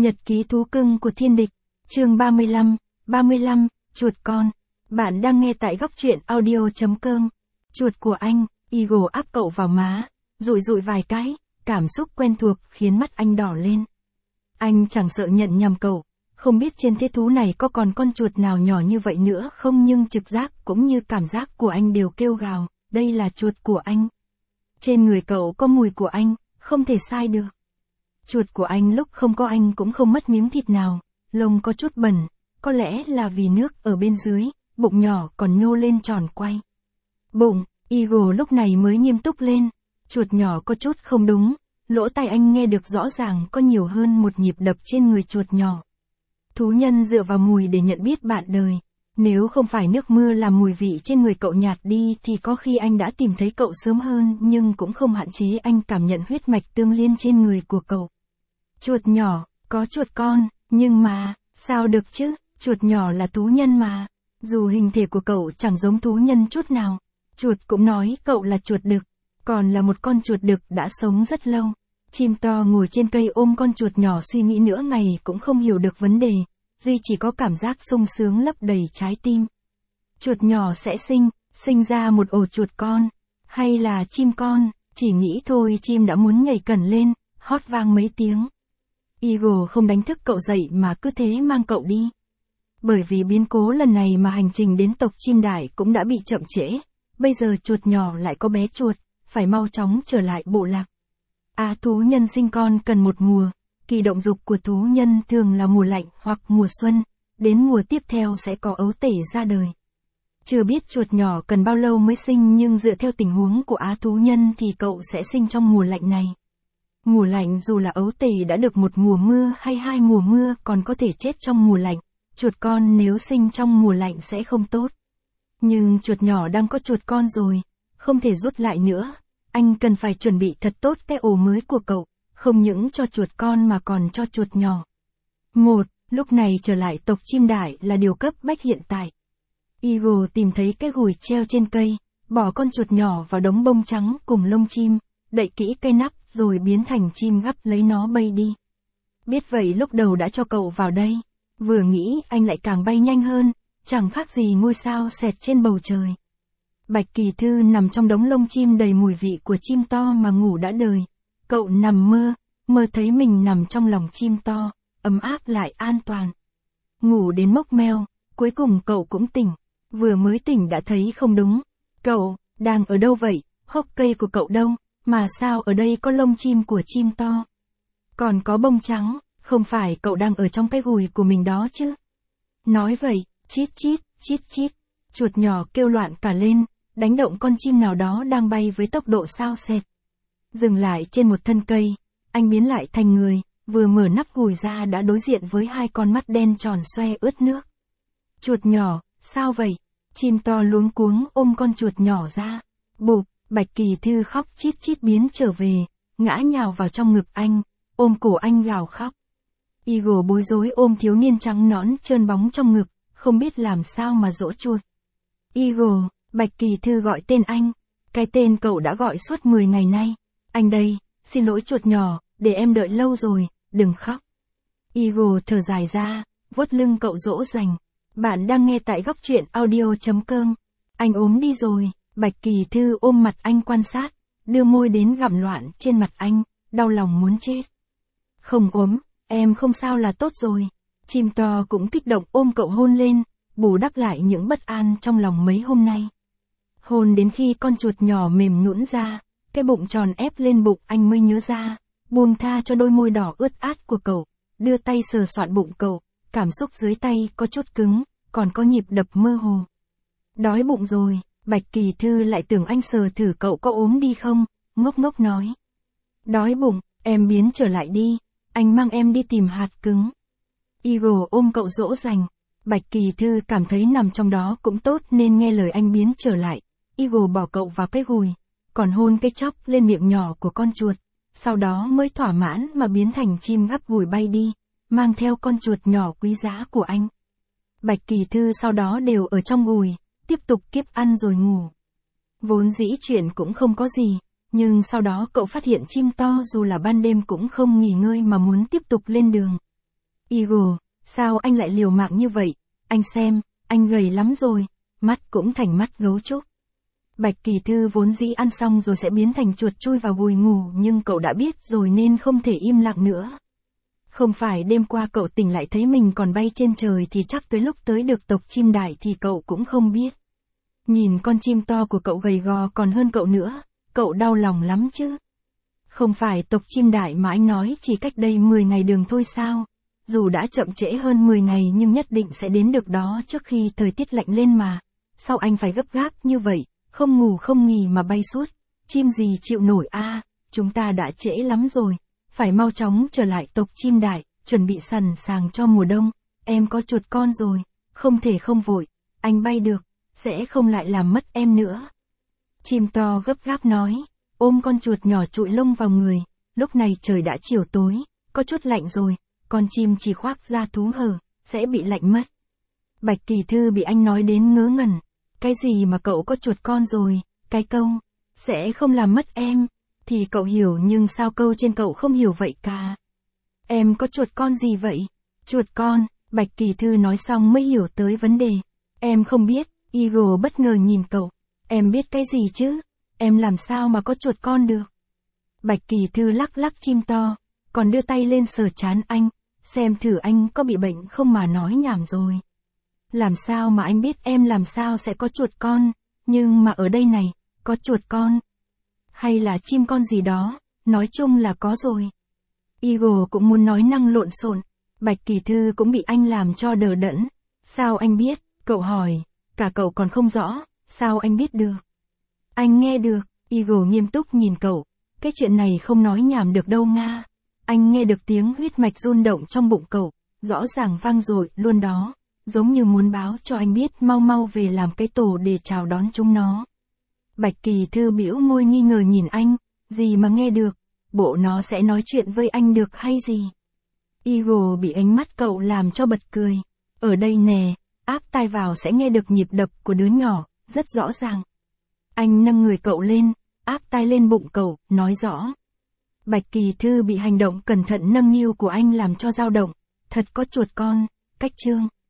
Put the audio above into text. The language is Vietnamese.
Nhật ký thú cưng của thiên địch, chương 35, chuột con. Bạn đang nghe tại góc truyện audio.com. Chuột của anh, Eagle áp cậu vào má, dụi dụi vài cái, cảm xúc quen thuộc khiến mắt anh đỏ lên. Anh chẳng sợ nhận nhầm cậu, không biết trên thế thú này có còn con chuột nào nhỏ như vậy nữa không, nhưng trực giác cũng như cảm giác của anh đều kêu gào, đây là chuột của anh. Trên người cậu có mùi của anh, không thể sai được. Chuột của anh lúc không có anh cũng không mất miếng thịt nào, lông có chút bẩn, có lẽ là vì nước ở bên dưới, bụng nhỏ còn nhô lên tròn quay. Bụng, Eagle lúc này mới nghiêm túc lên, chuột nhỏ có chút không đúng, lỗ tai anh nghe được rõ ràng có nhiều hơn một nhịp đập trên người chuột nhỏ. Thú nhân dựa vào mùi để nhận biết bạn đời, nếu không phải nước mưa làm mùi vị trên người cậu nhạt đi thì có khi anh đã tìm thấy cậu sớm hơn, nhưng cũng không hạn chế anh cảm nhận huyết mạch tương liên trên người của cậu. Chuột nhỏ, có chuột con, nhưng mà, sao được chứ, chuột nhỏ là thú nhân mà. Dù hình thể của cậu chẳng giống thú nhân chút nào, chuột cũng nói cậu là chuột đực, còn là một con chuột đực đã sống rất lâu. Chim to ngồi trên cây ôm con chuột nhỏ suy nghĩ nửa ngày cũng không hiểu được vấn đề, duy chỉ có cảm giác sung sướng lấp đầy trái tim. Chuột nhỏ sẽ sinh ra một ổ chuột con, hay là chim con, chỉ nghĩ thôi chim đã muốn nhảy cẩn lên, hót vang mấy tiếng. Eagle không đánh thức cậu dậy mà cứ thế mang cậu đi. Bởi vì biến cố lần này mà hành trình đến tộc chim đại cũng đã bị chậm trễ, bây giờ chuột nhỏ lại có bé chuột, phải mau chóng trở lại bộ lạc. Thú nhân sinh con cần một mùa, kỳ động dục của thú nhân thường là mùa lạnh hoặc mùa xuân, đến mùa tiếp theo sẽ có ấu tể ra đời. Chưa biết chuột nhỏ cần bao lâu mới sinh, nhưng dựa theo tình huống của thú nhân thì cậu sẽ sinh trong mùa lạnh này. Mùa lạnh dù là ấu tể đã được một mùa mưa hay hai mùa mưa còn có thể chết trong mùa lạnh, chuột con nếu sinh trong mùa lạnh sẽ không tốt. Nhưng chuột nhỏ đang có chuột con rồi, không thể rút lại nữa, anh cần phải chuẩn bị thật tốt cái ổ mới của cậu, không những cho chuột con mà còn cho chuột nhỏ. Lúc này trở lại tộc chim đại là điều cấp bách hiện tại. Eagle tìm thấy cái gùi treo trên cây, bỏ con chuột nhỏ vào đống bông trắng cùng lông chim, đậy kỹ cây nắp rồi biến thành chim gắp lấy nó bay đi. Biết vậy lúc đầu đã cho cậu vào đây, vừa nghĩ anh lại càng bay nhanh hơn, chẳng khác gì ngôi sao xẹt trên bầu trời. Bạch Kỳ Thư nằm trong đống lông chim đầy mùi vị của chim to mà ngủ đã đời. Cậu nằm mơ thấy mình nằm trong lòng chim to, ấm áp lại an toàn. Ngủ đến mốc meo, cuối cùng cậu cũng tỉnh, vừa mới tỉnh đã thấy không đúng. Cậu, đang ở đâu vậy, hốc cây của cậu đâu, mà sao ở đây có lông chim của chim to? Còn có bông trắng, không phải cậu đang ở trong cái gùi của mình đó chứ? Nói vậy, chít chít, chuột nhỏ kêu loạn cả lên, đánh động con chim nào đó đang bay với tốc độ sao xẹt. Dừng lại trên một thân cây, anh biến lại thành người, vừa mở nắp gùi ra đã đối diện với hai con mắt đen tròn xoe ướt nước. Chuột nhỏ, sao vậy? Chim to luống cuống ôm con chuột nhỏ ra. Bụp, Bạch Kỳ Thư khóc chít biến trở về, ngã nhào vào trong ngực anh, ôm cổ anh gào khóc. Eagle bối rối ôm thiếu niên trắng nõn trơn bóng trong ngực, không biết làm sao mà dỗ chuột. Eagle, Bạch Kỳ Thư gọi tên anh, cái tên cậu đã gọi suốt 10 ngày nay. Anh đây, xin lỗi chuột nhỏ, để em đợi lâu rồi, đừng khóc. Eagle thở dài ra, vuốt lưng cậu dỗ dành. Bạn đang nghe tại góc truyện audio.com. Anh ốm đi rồi, Bạch Kỳ Thư ôm mặt anh quan sát, đưa môi đến gặm loạn trên mặt anh, đau lòng muốn chết. Không ốm, em không sao là tốt rồi. Chim to cũng kích động ôm cậu hôn lên, bù đắp lại những bất an trong lòng mấy hôm nay. Hôn đến khi con chuột nhỏ mềm nhũn ra, cái bụng tròn ép lên bụng anh mới nhớ ra, buông tha cho đôi môi đỏ ướt át của cậu, đưa tay sờ soạn bụng cậu, cảm xúc dưới tay có chút cứng, còn có nhịp đập mơ hồ. Đói bụng rồi, Bạch Kỳ Thư lại tưởng anh sờ thử cậu có ốm đi không, ngốc ngốc nói. Đói bụng, em biến trở lại đi, anh mang em đi tìm hạt cứng. Eagle ôm cậu dỗ dành, Bạch Kỳ Thư cảm thấy nằm trong đó cũng tốt nên nghe lời anh biến trở lại. Eagle bỏ cậu vào cái gùi, còn hôn cái chóp lên miệng nhỏ của con chuột, sau đó mới thỏa mãn mà biến thành chim gắp gùi bay đi, mang theo con chuột nhỏ quý giá của anh. Bạch Kỳ Thư sau đó đều ở trong gùi, tiếp tục kiếp ăn rồi ngủ. Vốn dĩ chuyện cũng không có gì, nhưng sau đó cậu phát hiện chim to dù là ban đêm cũng không nghỉ ngơi mà muốn tiếp tục lên đường. Eagle, sao anh lại liều mạng như vậy? Anh xem, anh gầy lắm rồi, mắt cũng thành mắt gấu trúc. Bạch Kỳ Thư vốn dĩ ăn xong rồi sẽ biến thành chuột chui vào gùi ngủ, nhưng cậu đã biết rồi nên không thể im lặng nữa. Không phải đêm qua cậu tỉnh lại thấy mình còn bay trên trời thì chắc tới lúc tới được tộc chim đại thì cậu cũng không biết. Nhìn con chim to của cậu gầy gò còn hơn cậu nữa, cậu đau lòng lắm chứ. Không phải tộc chim đại mà anh nói chỉ cách đây 10 ngày đường thôi sao? Dù đã chậm trễ hơn 10 ngày nhưng nhất định sẽ đến được đó trước khi thời tiết lạnh lên mà. Sao anh phải gấp gáp như vậy, không ngủ không nghỉ mà bay suốt? Chim gì chịu nổi a? Chúng ta đã trễ lắm rồi, phải mau chóng trở lại tộc chim đại, chuẩn bị sẵn sàng cho mùa đông. Em có chuột con rồi, không thể không vội, anh bay được, sẽ không lại làm mất em nữa. Chim to gấp gáp nói, ôm con chuột nhỏ trụi lông vào người. Lúc này trời đã chiều tối, có chút lạnh rồi, con chim chỉ khoác da thú hở, sẽ bị lạnh mất. Bạch Kỳ Thư bị anh nói đến ngớ ngẩn. Cái gì mà cậu có chuột con rồi, cái câu, sẽ không làm mất em, thì cậu hiểu nhưng sao câu trên cậu không hiểu vậy cả. Em có chuột con gì vậy? Chuột con, Bạch Kỳ Thư nói xong mới hiểu tới vấn đề. Em không biết, Eagle bất ngờ nhìn cậu. Em biết cái gì chứ? Em làm sao mà có chuột con được? Bạch Kỳ Thư lắc lắc chim to, còn đưa tay lên sờ trán anh, xem thử anh có bị bệnh không mà nói nhảm rồi. Làm sao mà anh biết em làm sao sẽ có chuột con, nhưng mà ở đây này, có chuột con. Hay là chim con gì đó, nói chung là có rồi. Eagle cũng muốn nói năng lộn xộn, Bạch Kỳ Thư cũng bị anh làm cho đờ đẫn. Sao anh biết? Cậu hỏi, cả cậu còn không rõ, sao anh biết được? Anh nghe được, Eagle nghiêm túc nhìn cậu, cái chuyện này không nói nhảm được đâu Nga. Anh nghe được tiếng huyết mạch rung động trong bụng cậu, rõ ràng vang dội luôn đó, giống như muốn báo cho anh biết mau mau về làm cái tổ để chào đón chúng nó. Bạch Kỳ Thư bĩu môi nghi ngờ nhìn anh, gì mà nghe được, bộ nó sẽ nói chuyện với anh được hay gì? Eagle bị ánh mắt cậu làm cho bật cười, ở đây nè, áp tai vào sẽ nghe được nhịp đập của đứa nhỏ, rất rõ ràng. Anh nâng người cậu lên, áp tai lên bụng cậu, nói rõ. Bạch Kỳ Thư bị hành động cẩn thận nâng niu của anh làm cho dao động, thật có chuột con, cách chương.